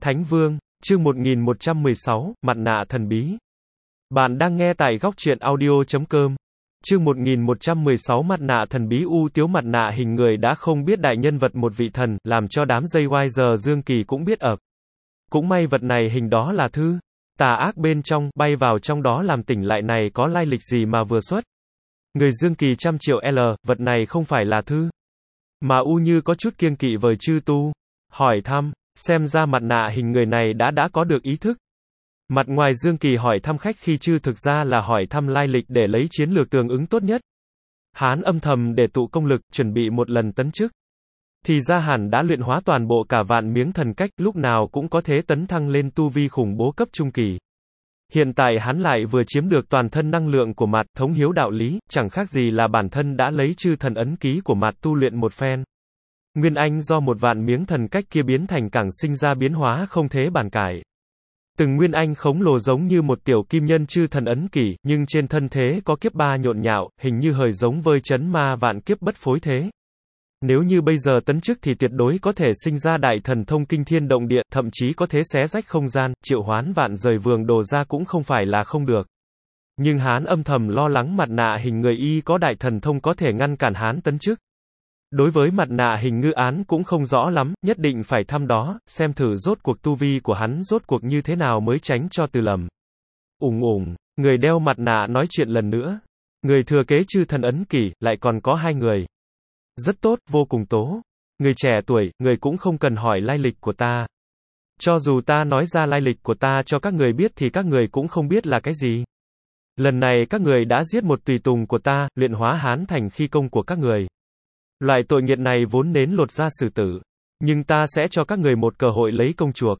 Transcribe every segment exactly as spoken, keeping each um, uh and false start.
Thánh Vương, chương một nghìn một trăm mười sáu, Mặt nạ thần bí. Bạn đang nghe tại góc truyện audio chấm com. Chương một nghìn một trăm mười sáu Mặt nạ thần bí. U Tiếu mặt nạ hình người đã không biết đại nhân vật một vị thần, làm cho đám dây quai giờ Dương Kỳ cũng biết ợp. Cũng may vật này hình đó là thư. Tà ác bên trong, bay vào trong đó làm tỉnh lại này có lai lịch gì mà vừa xuất. Người Dương Kỳ trăm triệu L, vật này không phải là thư. Mà U như có chút kiêng kỵ với chư tu. Hỏi thăm. Xem ra mặt nạ hình người này đã đã có được ý thức. Mặt ngoài Dương Kỳ hỏi thăm khách khi chư thực ra là hỏi thăm lai lịch để lấy chiến lược tương ứng tốt nhất. Hán âm thầm để tụ công lực, chuẩn bị một lần tấn chức. Thì ra hẳn đã luyện hóa toàn bộ cả vạn miếng thần cách, lúc nào cũng có thể tấn thăng lên tu vi khủng bố cấp trung kỳ. Hiện tại hắn lại vừa chiếm được toàn thân năng lượng của mặt, thống hiếu đạo lý, chẳng khác gì là bản thân đã lấy chư thần ấn ký của mặt tu luyện một phen. Nguyên Anh do một vạn miếng thần cách kia biến thành càng sinh ra biến hóa không thế bàn cãi. Từng Nguyên Anh khổng lồ giống như một tiểu kim nhân chư thần ấn kỷ, nhưng trên thân thế có kiếp ba nhộn nhạo, hình như hời giống vơi chấn ma vạn kiếp bất phối thế. Nếu như bây giờ tấn chức thì tuyệt đối có thể sinh ra đại thần thông kinh thiên động địa, thậm chí có thể xé rách không gian, triệu hoán vạn rời vườn đồ ra cũng không phải là không được. Nhưng Hán âm thầm lo lắng mặt nạ hình người y có đại thần thông có thể ngăn cản Hán tấn chức. Đối với mặt nạ hình ngư án cũng không rõ lắm, nhất định phải thăm đó, xem thử rốt cuộc tu vi của hắn rốt cuộc như thế nào mới tránh cho từ lầm. Ủng ủng, người đeo mặt nạ nói chuyện lần nữa. Người thừa kế chư thần ấn kỷ, lại còn có hai người. Rất tốt, vô cùng tố. Người trẻ tuổi, người cũng không cần hỏi lai lịch của ta. Cho dù ta nói ra lai lịch của ta cho các người biết thì các người cũng không biết là cái gì. Lần này các người đã giết một tùy tùng của ta, luyện hóa hắn thành khi công của các người. Loại tội nghiệt này vốn nến lột ra xử tử. Nhưng ta sẽ cho các người một cơ hội lấy công chuộc.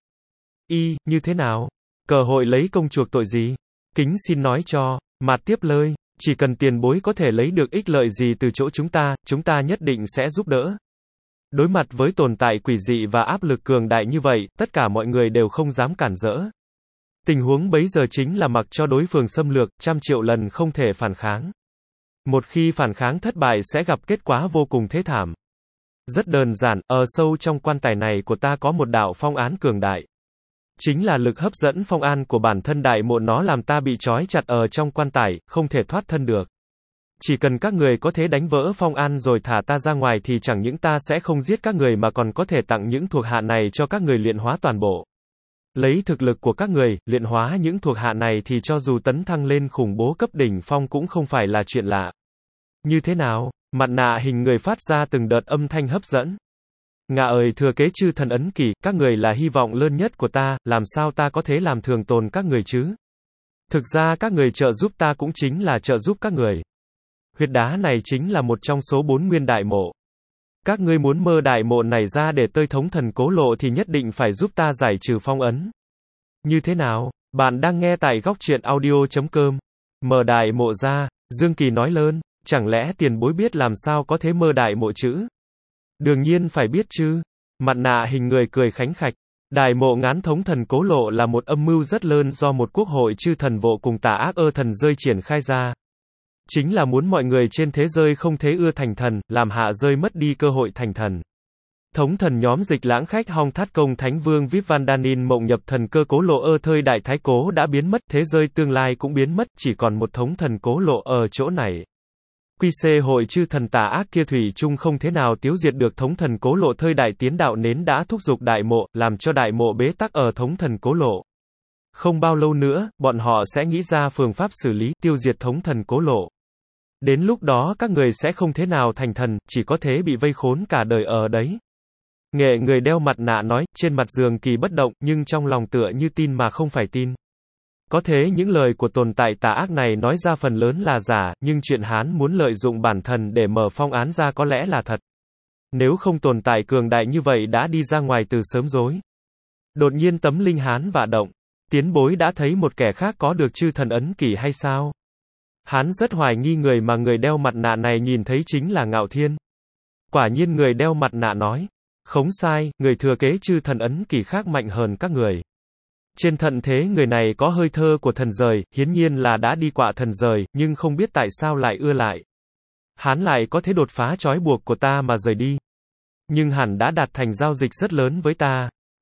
Y, như thế nào? Cơ hội lấy công chuộc tội gì? Kính xin nói cho. Mạt tiếp lời. Chỉ cần tiền bối có thể lấy được ích lợi gì từ chỗ chúng ta, chúng ta nhất định sẽ giúp đỡ. Đối mặt với tồn tại quỷ dị và áp lực cường đại như vậy, tất cả mọi người đều không dám cản rỡ. Tình huống bấy giờ chính là mặc cho đối phương xâm lược, trăm triệu lần không thể phản kháng. Một khi phản kháng thất bại sẽ gặp kết quả vô cùng thế thảm. Rất đơn giản, ở sâu trong quan tài này của ta có một đạo phong án cường đại. Chính là lực hấp dẫn phong an của bản thân đại mộ, nó làm ta bị trói chặt ở trong quan tài, không thể thoát thân được. Chỉ cần các người có thể đánh vỡ phong an rồi thả ta ra ngoài thì chẳng những ta sẽ không giết các người mà còn có thể tặng những thuộc hạ này cho các người luyện hóa toàn bộ. Lấy thực lực của các người, luyện hóa những thuộc hạ này thì cho dù tấn thăng lên khủng bố cấp đỉnh phong cũng không phải là chuyện lạ. Như thế nào? Mặt nạ hình người phát ra từng đợt âm thanh hấp dẫn. Ngạ ơi, thừa kế chư thần ấn kỷ, các người là hy vọng lớn nhất của ta, làm sao ta có thể làm thường tồn các người chứ? Thực ra các người trợ giúp ta cũng chính là trợ giúp các người. Huyết đá này chính là một trong số bốn nguyên đại mộ. Các ngươi muốn mơ đại mộ này ra để tơi thống thần cố lộ thì nhất định phải giúp ta giải trừ phong ấn. Như thế nào? Bạn đang nghe tại góc truyện audio chấm com. Mơ đại mộ ra, Dương Kỳ nói lớn, chẳng lẽ tiền bối biết làm sao có thể mơ đại mộ chứ? Đương nhiên phải biết chứ. Mặt nạ hình người cười khánh khạch. Đại mộ ngán thống thần cố lộ là một âm mưu rất lớn do một quốc hội chư thần vô cùng tà ác ơ thần rơi triển khai ra. Chính là muốn mọi người trên thế giới không thế ưa thành thần, làm hạ rơi mất đi cơ hội thành thần. Thống thần nhóm dịch lãng khách hong thát công thánh vương Vip Vandanin mộng nhập thần cơ cố lộ ơ thơi đại thái cố đã biến mất, thế giới tương lai cũng biến mất, chỉ còn một thống thần cố lộ ở chỗ này. Quy xê hội chư thần tà ác kia thủy chung không thế nào tiêu diệt được thống thần cố lộ thơi đại tiến đạo nến đã thúc giục đại mộ, làm cho đại mộ bế tắc ở thống thần cố lộ. Không bao lâu nữa, bọn họ sẽ nghĩ ra phương pháp xử lý, tiêu diệt thống thần cố lộ. Đến lúc đó các người sẽ không thế nào thành thần, chỉ có thể bị vây khốn cả đời ở đấy. Nghệ người đeo mặt nạ nói, trên mặt Dương Kỳ bất động, nhưng trong lòng tựa như tin mà không phải tin. Có thế những lời của tồn tại tà ác này nói ra phần lớn là giả, nhưng chuyện hắn muốn lợi dụng bản thân để mở phong án ra có lẽ là thật. Nếu không tồn tại cường đại như vậy đã đi ra ngoài từ sớm rồi. Đột nhiên tấm linh hán vạ động. Tiến bối đã thấy một kẻ khác có được chư thần ấn kỷ hay sao? Hắn rất hoài nghi người mà người đeo mặt nạ này nhìn thấy chính là Ngạo Thiên. Quả nhiên người đeo mặt nạ nói. Không sai, người thừa kế chư thần ấn kỷ khác mạnh hơn các người. Trên thận thế người này có hơi thơ của thần rời, hiển nhiên là đã đi qua thần rời, nhưng không biết tại sao lại ưa lại. Hắn lại có thể đột phá trói buộc của ta mà rời đi. Nhưng hẳn đã đạt thành giao dịch rất lớn với ta.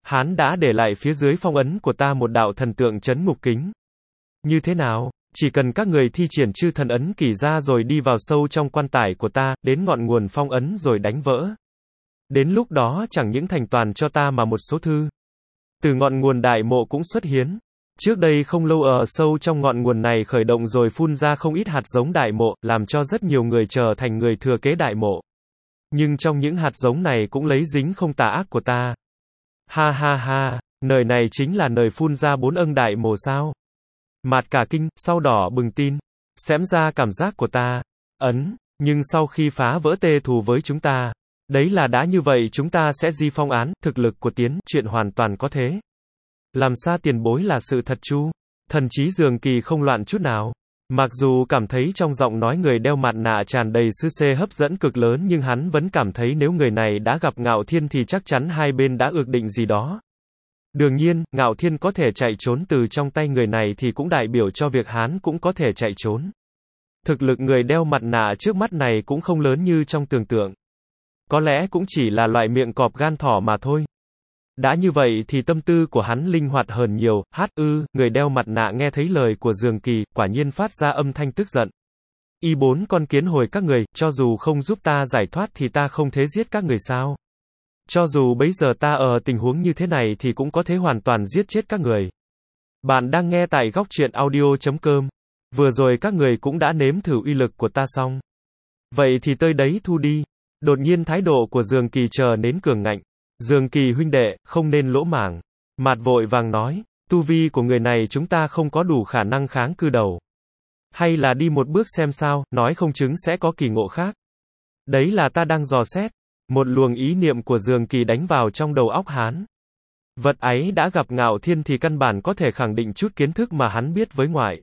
Hắn đã để lại phía dưới phong ấn của ta một đạo thần tượng trấn ngục kính. Như thế nào? Chỉ cần các người thi triển chư thần ấn kỷ ra rồi đi vào sâu trong quan tài của ta, đến ngọn nguồn phong ấn rồi đánh vỡ. Đến lúc đó chẳng những thành toàn cho ta mà một số thư từ ngọn nguồn đại mộ cũng xuất hiến. Trước đây không lâu ở sâu trong ngọn nguồn này khởi động rồi phun ra không ít hạt giống đại mộ, làm cho rất nhiều người trở thành người thừa kế đại mộ. Nhưng trong những hạt giống này cũng lấy dính không tà ác của ta. Ha ha ha, nơi này chính là nơi phun ra bốn ân đại mộ sao? Mạt cả kinh, sau đỏ bừng tin. Xém ra cảm giác của ta. Ấn, nhưng sau khi phá vỡ tê thù với chúng ta, đấy là đã như vậy chúng ta sẽ di phong án, thực lực của tiến, chuyện hoàn toàn có thế. Làm sao tiền bối là sự thật chu? Thần trí Dường Kỳ không loạn chút nào. Mặc dù cảm thấy trong giọng nói người đeo mặt nạ tràn đầy sư xê hấp dẫn cực lớn nhưng hắn vẫn cảm thấy nếu người này đã gặp Ngạo Thiên thì chắc chắn hai bên đã ước định gì đó. Đương nhiên, Ngạo Thiên có thể chạy trốn từ trong tay người này thì cũng đại biểu cho việc hắn cũng có thể chạy trốn. Thực lực người đeo mặt nạ trước mắt này cũng không lớn như trong tưởng tượng. Có lẽ cũng chỉ là loại miệng cọp gan thỏ mà thôi. Đã như vậy thì tâm tư của hắn linh hoạt hơn nhiều. Hát ư, người đeo mặt nạ nghe thấy lời của Dường Kỳ, quả nhiên phát ra âm thanh tức giận. Y bốn con kiến hồi các người, cho dù không giúp ta giải thoát thì ta không thế giết các người sao? Cho dù bây giờ ta ở tình huống như thế này thì cũng có thể hoàn toàn giết chết các người. Bạn đang nghe tại góc truyện audio chấm com. Vừa rồi các người cũng đã nếm thử uy lực của ta xong. Vậy thì tới đấy thu đi. Đột nhiên thái độ của Dường Kỳ trở nên cường ngạnh. Dường Kỳ huynh đệ, không nên lỗ mảng. Mạt vội vàng nói, tu vi của người này chúng ta không có đủ khả năng kháng cự đầu. Hay là đi một bước xem sao, nói không chứng sẽ có kỳ ngộ khác. Đấy là ta đang dò xét. Một luồng ý niệm của Dường Kỳ đánh vào trong đầu óc hắn. Vật ấy đã gặp Ngạo Thiên thì căn bản có thể khẳng định chút kiến thức mà hắn biết với ngoại.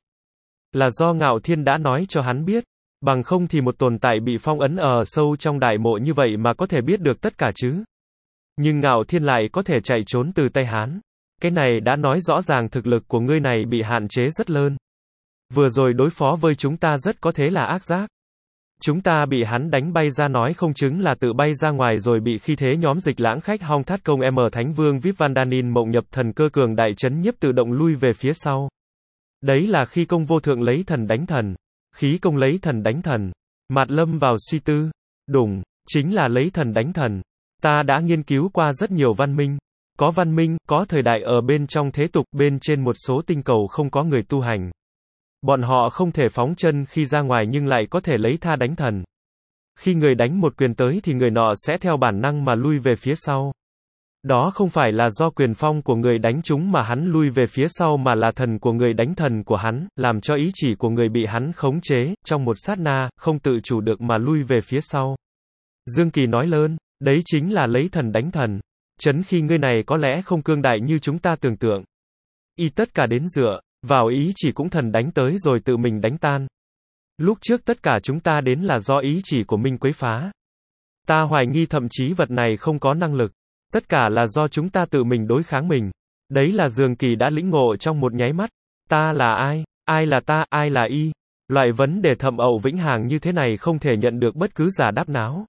Là do Ngạo Thiên đã nói cho hắn biết. Bằng không thì một tồn tại bị phong ấn ở sâu trong đại mộ như vậy mà có thể biết được tất cả chứ. Nhưng Ngạo Thiên lại có thể chạy trốn từ tay hắn. Cái này đã nói rõ ràng thực lực của ngươi này bị hạn chế rất lớn. Vừa rồi đối phó với chúng ta rất có thể là ác giác. Chúng ta bị hắn đánh bay ra nói không chứng là tự bay ra ngoài rồi bị khi thế nhóm Dịch Lãng Khách Hong Thát Công M Thánh Vương Vip Vandanin Mộng Nhập Thần Cơ Cường Đại Chấn Nhiếp tự động lui về phía sau. Đấy là khi công vô thượng lấy thần đánh thần. Khí công lấy thần đánh thần. Mạt lâm vào suy tư. Đúng, chính là lấy thần đánh thần. Ta đã nghiên cứu qua rất nhiều văn minh. Có văn minh, có thời đại ở bên trong thế tục, bên trên một số tinh cầu không có người tu hành. Bọn họ không thể phóng chân khi ra ngoài nhưng lại có thể lấy tha đánh thần. Khi người đánh một quyền tới thì người nọ sẽ theo bản năng mà lui về phía sau. Đó không phải là do quyền phong của người đánh chúng mà hắn lui về phía sau mà là thần của người đánh thần của hắn, làm cho ý chỉ của người bị hắn khống chế, trong một sát na, không tự chủ được mà lui về phía sau. Dương Kỳ nói lớn, đấy chính là lấy thần đánh thần. Chấn khi ngươi này có lẽ không cương đại như chúng ta tưởng tượng. Y tất cả đến dựa vào ý chỉ cũng thần đánh tới rồi tự mình đánh tan. Lúc trước tất cả chúng ta đến là do ý chỉ của mình quấy phá. Ta hoài nghi thậm chí vật này không có năng lực. Tất cả là do chúng ta tự mình đối kháng mình. Đấy là Dường Kỳ đã lĩnh ngộ trong một nháy mắt. Ta là ai? Ai là ta? Ai là y? Loại vấn đề thâm ậu vĩnh hằng như thế này không thể nhận được bất cứ giả đáp nào.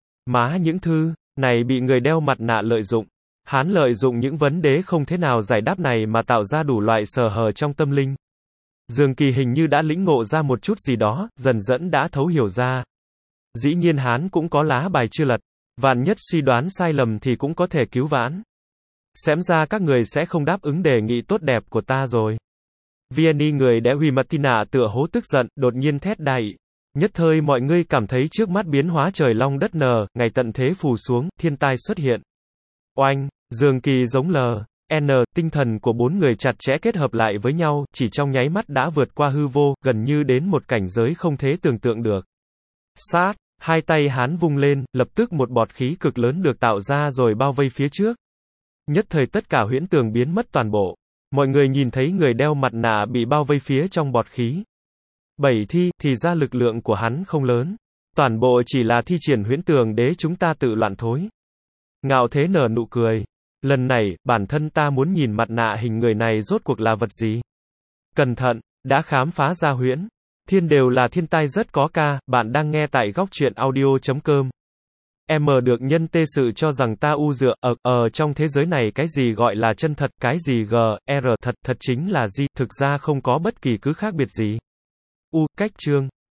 Má những thư này bị người đeo mặt nạ lợi dụng. Hắn lợi dụng những vấn đề không thế nào giải đáp này mà tạo ra đủ loại sờ hờ trong tâm linh. Dường Kỳ hình như đã lĩnh ngộ ra một chút gì đó, dần dần đã thấu hiểu ra. Dĩ nhiên hắn cũng có lá bài chưa lật. Vạn nhất suy đoán sai lầm thì cũng có thể cứu vãn. Xem ra các người sẽ không đáp ứng đề nghị tốt đẹp của ta rồi. Vianney người đeo Huy Martina tựa hố tức giận, đột nhiên thét đại. Nhất thời mọi người cảm thấy trước mắt biến hóa trời long đất nở, ngày tận thế phù xuống, thiên tai xuất hiện. Oanh, Dường Kỳ giống lờ, N, tinh thần của bốn người chặt chẽ kết hợp lại với nhau, chỉ trong nháy mắt đã vượt qua hư vô, gần như đến một cảnh giới không thể tưởng tượng được. Sát, hai tay hắn vung lên, lập tức một bọt khí cực lớn được tạo ra rồi bao vây phía trước. Nhất thời tất cả huyễn tường biến mất toàn bộ. Mọi người nhìn thấy người đeo mặt nạ bị bao vây phía trong bọt khí. Bảy thi, thì ra lực lượng của hắn không lớn. Toàn bộ chỉ là thi triển huyễn tường để chúng ta tự loạn thôi. Ngạo Thế nở nụ cười. Lần này, bản thân ta muốn nhìn mặt nạ hình người này rốt cuộc là vật gì. Cẩn thận, đã khám phá ra huyễn. Thiên đều là thiên tai rất có ca, bạn đang nghe tại góc truyện audio chấm com. M được nhân tê sự cho rằng ta u dựa, ở, ở trong thế giới này cái gì gọi là chân thật, cái gì G, R thật, thật chính là gì, thực ra không có bất kỳ cứ khác biệt gì. U, cách chương.